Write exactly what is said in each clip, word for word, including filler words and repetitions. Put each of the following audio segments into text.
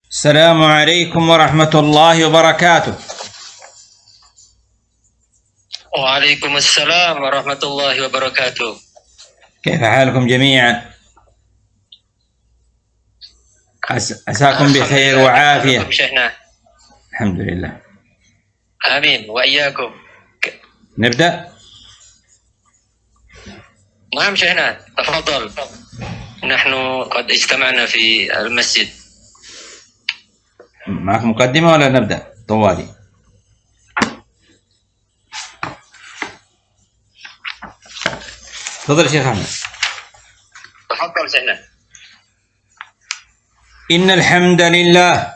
السلام عليكم ورحمة الله وبركاته. وعليكم السلام ورحمة الله وبركاته. كيف حالكم جميعا؟ عساكم بخير وعافية. شيخنا الحمد لله. آمين وإياكم. نبدأ؟ نعم شيخنا تفضل. نحن قد اجتمعنا في المسجد. معك مقدمة ولا نبدأ طوالي؟ تفضل شيخ أحمد. تفضل شيخنا. إن الحمد لله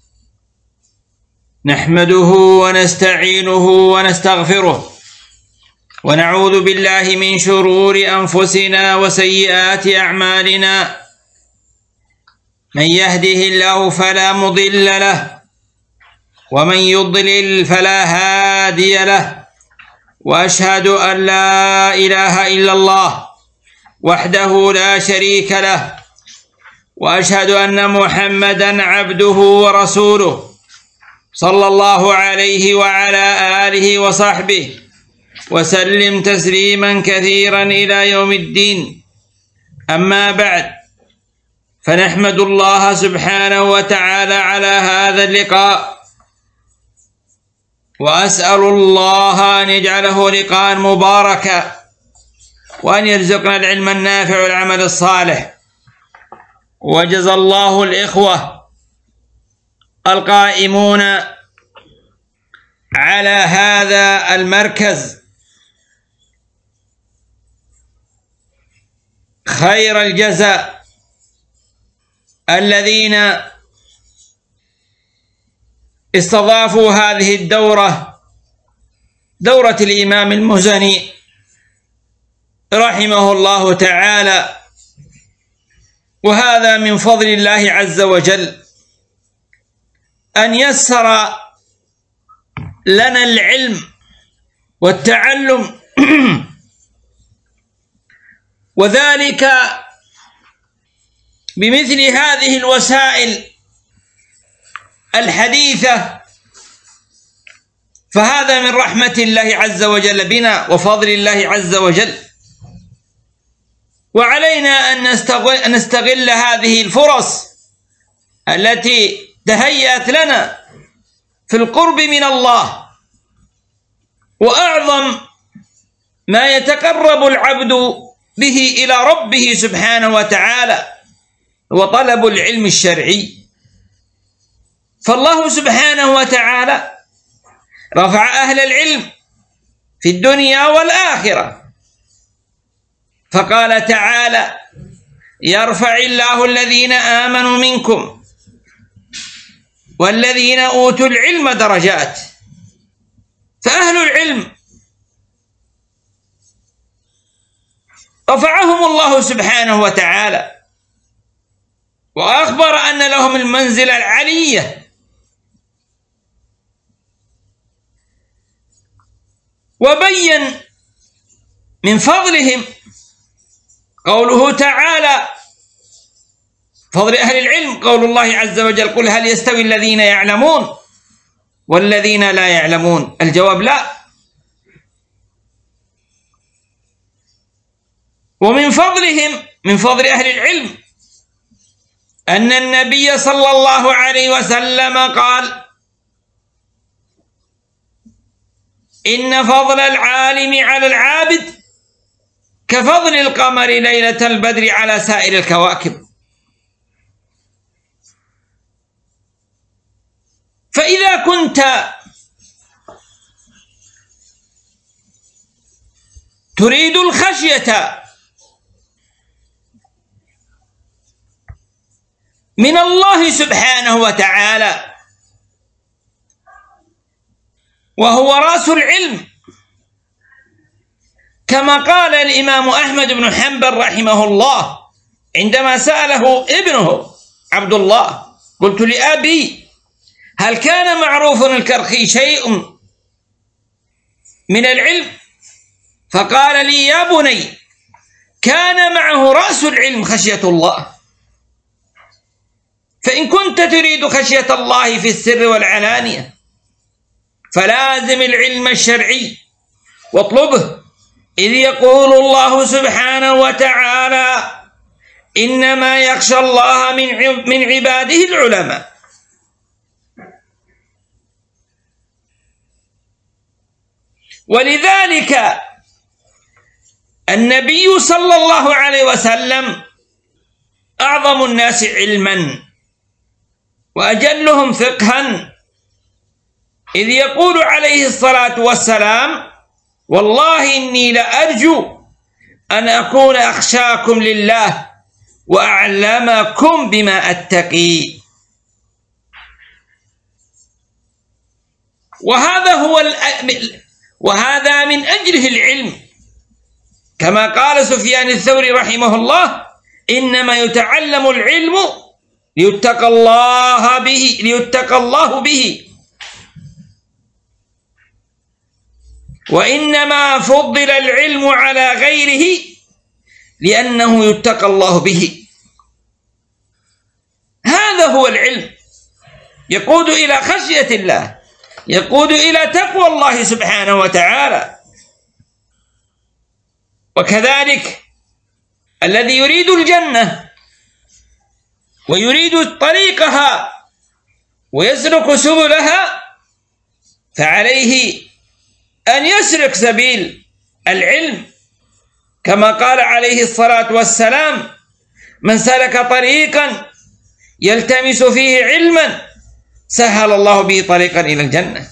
نحمده ونستعينه ونستغفره ونعوذ بالله من شرور أنفسنا وسيئات أعمالنا. من يهده الله فلا مضل له ومن يضلل فلا هادي له، وأشهد أن لا إله إلا الله وحده لا شريك له، وأشهد أن محمدا عبده ورسوله صلى الله عليه وعلى آله وصحبه وسلم تسليما كثيرا إلى يوم الدين. أما بعد، فنحمد الله سبحانه وتعالى على هذا اللقاء، وأسأل الله أن يجعله لقاء مباركا، وأن يرزقنا العلم النافع والعمل الصالح. وجزى الله الإخوة القائمون على هذا المركز خير الجزاء، الذين استضافوا هذه الدورة، دورة الإمام المزني رحمه الله تعالى. وهذا من فضل الله عز وجل أن يسر لنا العلم والتعلم وذلك بمثل هذه الوسائل الحديثة. فهذا من رحمة الله عز وجل بنا وفضل الله عز وجل، وعلينا أن نستغل هذه الفرص التي تهيأت لنا في القرب من الله. وأعظم ما يتقرب العبد به إلى ربه سبحانه وتعالى هو طلب العلم الشرعي. فالله سبحانه وتعالى رفع أهل العلم في الدنيا والآخرة، فقال تعالى: يرفع الله الذين آمنوا منكم والذين أوتوا العلم درجات. فأهل العلم رفعهم الله سبحانه وتعالى، وأخبر أن لهم المنزلة العلية. وبين من فضلهم قوله تعالى: فضل أهل العلم قول الله عز وجل: قل هل يستوي الذين يعلمون والذين لا يعلمون؟ الجواب لا. ومن فضلهم، من فضل أهل العلم، أن النبي صلى الله عليه وسلم قال: إن فضل العالم على العابد كفضل القمر ليلة البدر على سائر الكواكب. فإذا كنت تريد الخشية من الله سبحانه وتعالى، وهو رأس العلم، كما قال الإمام أحمد بن حنبل رحمه الله عندما سأله ابنه عبد الله: قلت لأبي هل كان معروف الكرخي شيء من العلم؟ فقال لي: يا بني، كان معه رأس العلم خشية الله. فإن كنت تريد خشية الله في السر والعلانية فلازم العلم الشرعي واطلبه، إذ يقول الله سبحانه وتعالى: إنما يخشى الله من عباده العلماء. ولذلك النبي صلى الله عليه وسلم أعظم الناس علما وأجلهم فقها، إذ يقول عليه الصلاة والسلام: والله إني لأرجو أن أكون أخشاكم لله وأعلمكم بما أتقي. وهذا هو وهذا من أجله العلم، كما قال سفيان الثوري رحمه الله: إنما يتعلم العلم ليتقى الله به ليتقى الله به وإنما فضل العلم على غيره لأنه يتقى الله به. هذا هو العلم، يقود إلى خشية الله، يقود إلى تقوى الله سبحانه وتعالى. وكذلك الذي يريد الجنة ويريد طريقها ويسلك سبلها فعليه أن يسلك سبيل العلم، كما قال عليه الصلاة والسلام: من سلك طريقا يلتمس فيه علما سهل الله به طريقا إلى الجنة.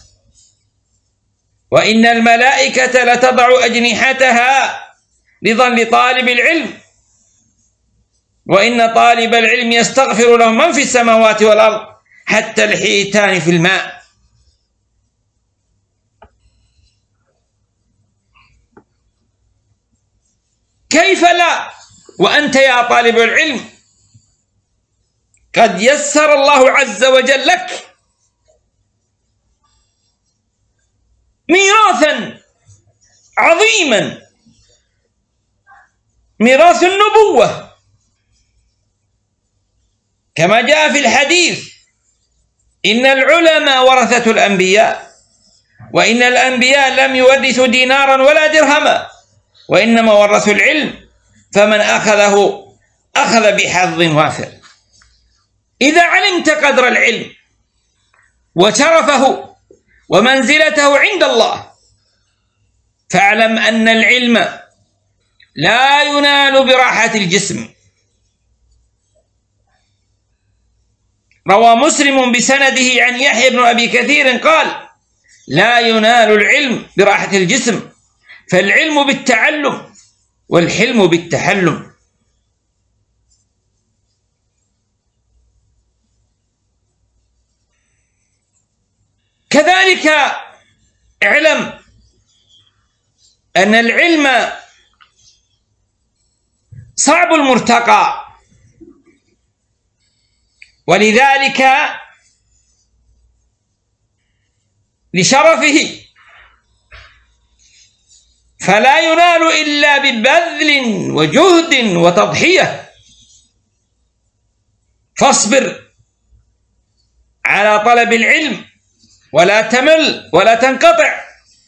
وإن الملائكة لتضع أجنحتها رضا لطالب العلم، وإن طالب العلم يستغفر له من في السماوات والأرض حتى الحيتان في الماء. كيف لا وأنت يا طالب العلم قد يسر الله عز وجل لك ميراثا عظيما، ميراث النبوة، كما جاء في الحديث: إن العلماء ورثة الأنبياء، وإن الأنبياء لم يورثوا دينارا ولا درهما، وإنما ورثوا العلم، فمن أخذه أخذ بحظ وافر. إذا علمت قدر العلم وشرفه ومنزلته عند الله فاعلم أن العلم لا ينال براحة الجسم. روى مسلم بسنده عن يحيى بن أبي كثير قال: لا ينال العلم براحة الجسم، فالعلم بالتعلم والحلم بالتحلم. كذلك اعلم أن العلم صعب المرتقى، ولذلك لشرفه فلا ينال إلا ببذل وجهد وتضحية. فاصبر على طلب العلم ولا تمل ولا تنقطع،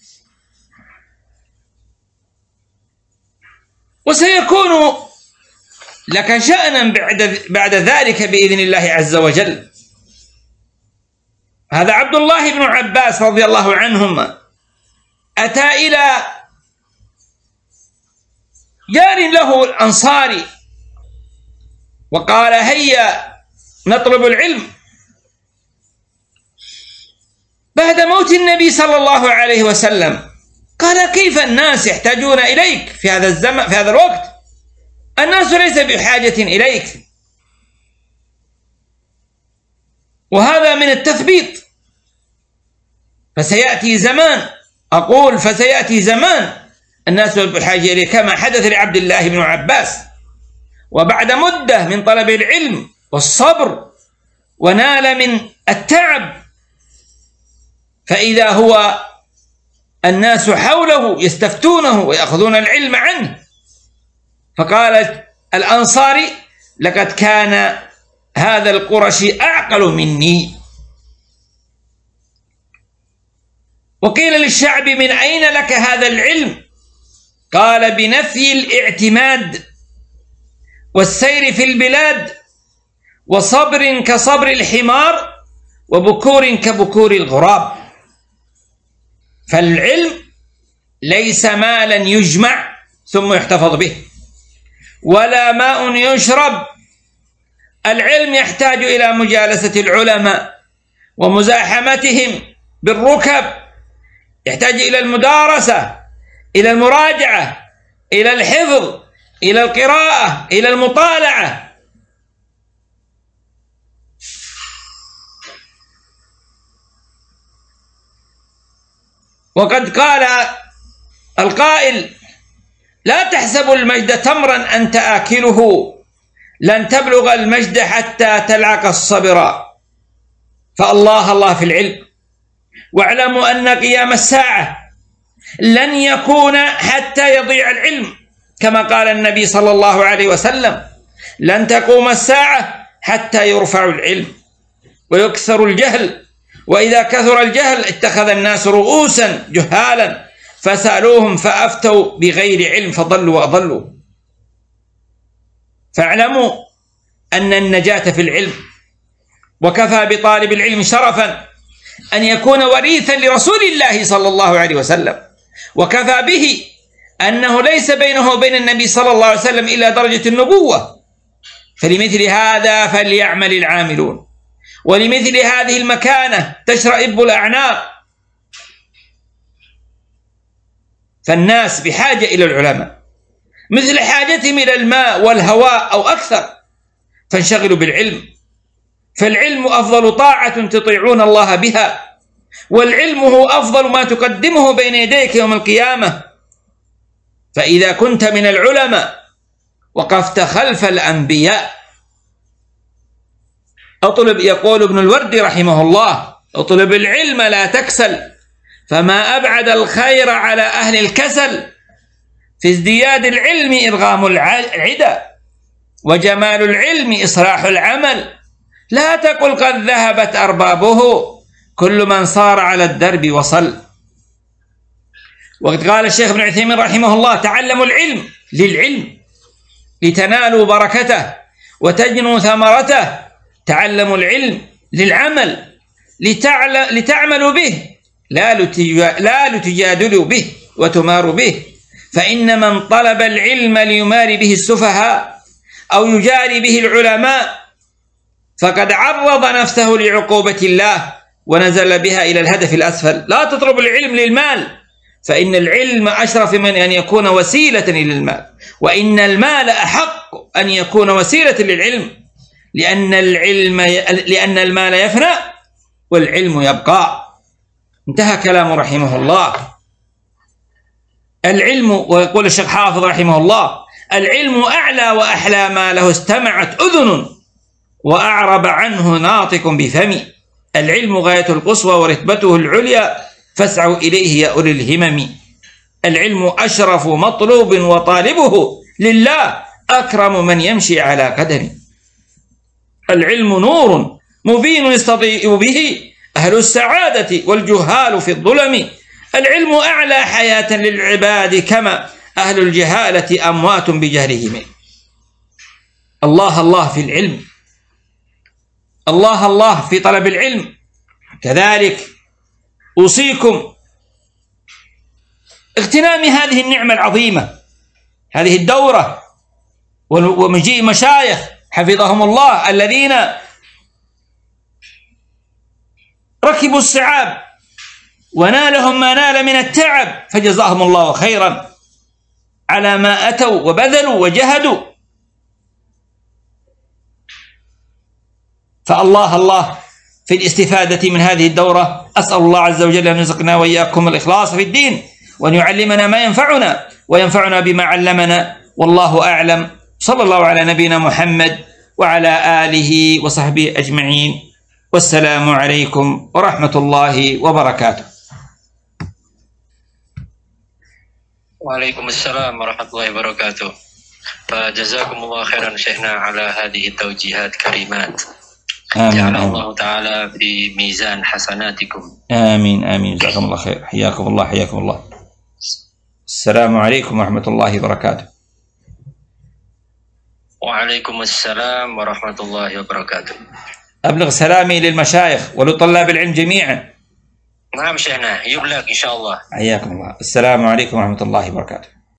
وسيكون لك شأنا بعد بعد ذلك بإذن الله عز وجل. هذا عبد الله بن عباس رضي الله عنهما أتى إلى جار له الأنصاري وقال: هيا نطلب العلم بعد موت النبي صلى الله عليه وسلم. قال: كيف الناس يحتاجون إليك في هذا الزمن في هذا الوقت؟ الناس ليس بحاجة إليك. وهذا من التثبيت. فسيأتي زمان، أقول فسيأتي زمان الناس بحاجة إليه، كما حدث لعبد الله بن عباس، وبعد مدة من طلب العلم والصبر ونال من التعب فإذا هو الناس حوله يستفتونه ويأخذون العلم عنه. فقال الأنصاري: لقد كان هذا القرشي أعقل مني. وقيل للشعبي: من أين لك هذا العلم؟ قال: بنفي الاعتماد والسير في البلاد وصبر كصبر الحمار وبكور كبكور الغراب. فالعلم ليس مالا يجمع ثم يحتفظ به، ولا ماء يشرب. العلم يحتاج إلى مجالسة العلماء ومزاحمتهم بالركب، يحتاج إلى المدارسة، إلى المراجعة، إلى الحفظ، إلى القراءة، إلى المطالعة. وقد قال القائل: لا تحسبوا المجد تمرا أنت آكله، لن تبلغ المجد حتى تلعق الصبر. فالله الله في العلم. واعلموا أن قيام الساعة لن يكون حتى يضيع العلم، كما قال النبي صلى الله عليه وسلم: لن تقوم الساعة حتى يرفع العلم ويكثر الجهل، وإذا كثر الجهل اتخذ الناس رؤوسا جهالا فسألوهم فأفتوا بغير علم فضلوا وأضلوا. فاعلموا أن النجاة في العلم. وكفى بطالب العلم شرفا أن يكون وريثا لرسول الله صلى الله عليه وسلم، وكفى به أنه ليس بينه وبين النبي صلى الله عليه وسلم إلا درجة النبوة. فلمثل هذا فليعمل العاملون، ولمثل هذه المكانة تشرئب الأعناق. فالناس بحاجة إلى العلماء مثل حاجتهم إلى الماء والهواء أو أكثر، فانشغلوا بالعلم. فالعلم أفضل طاعة تطيعون الله بها، والعلم هو أفضل ما تقدمه بين يديك يوم القيامة. فإذا كنت من العلماء وقفت خلف الأنبياء. أطلب، يقول ابن الوردي رحمه الله: اطلب العلم لا تكسل، فما أبعد الخير على أهل الكسل. في ازدياد العلم إرغام العدى، وجمال العلم إصلاح العمل. لا تقل قد ذهبت أربابه، كل من صار على الدرب وصل. وقد قال الشيخ ابن عثيمين رحمه الله: تعلموا العلم للعلم لتنالوا بركته وتجنوا ثمرته. تعلموا العلم للعمل لتعملوا به، لا لتجادلوا به وتماروا به. فإن من طلب العلم ليماري به السفهاء أو يجاري به العلماء فقد عرض نفسه لعقوبة الله ونزل بها إلى الهدف الأسفل. لا تطلب العلم للمال، فإن العلم أشرف من أن يكون وسيلة إلى المال، وإن المال أحق أن يكون وسيلة للعلم، لأن العلم لأن المال يفنى والعلم يبقى. انتهى كلام رحمه الله. العلم، ويقول الشيخ حافظ رحمه الله: العلم أعلى وأحلى ما له استمعت أذن وأعرب عنه ناطق بفمي. العلم غاية القصوى ورتبته العليا، فاسعوا إليه يا أولي الهمم. العلم أشرف مطلوب وطالبه لله أكرم من يمشي على قدم. العلم نور مبين يستضيء به أهل السعادة والجهال في الظلم. العلم أعلى حياة للعباد، كما أهل الجهالة أموات بجهلهم. الله الله في العلم، الله الله في طلب العلم. كذلك أوصيكم اغتنام هذه النعمة العظيمة، هذه الدورة، ومجيء مشايخ حفظهم الله الذين ركبوا الصعاب ونالهم ما نال من التعب، فجزاهم الله خيرا على ما أتوا وبذلوا وجهدوا. فالله الله في الاستفادة من هذه الدورة. أسأل الله عز وجل أن يرزقنا وإياكم الإخلاص في الدين، وأن يعلمنا ما ينفعنا وينفعنا بما علمنا، والله أعلم. صلى الله على نبينا محمد وعلى آله وصحبه أجمعين، والسلام عليكم ورحمة الله وبركاته. وعليكم السلام ورحمة الله وبركاته. فجزاكم الله خيرا شيخنا على هذه التوجيهات كريمات. آمين جعل آمين. الله تعالى في ميزان حسناتكم. آمين آمين. جزاكم الله خير. حياكم الله حياكم الله. السلام عليكم ورحمة الله وبركاته. وعليكم السلام ورحمة الله وبركاته. أبلغ سلامي للمشايخ ولطلاب العلم جميعا. نعم شيخنا، يبلغ إن شاء الله. حياكم الله. السلام عليكم ورحمة الله وبركاته.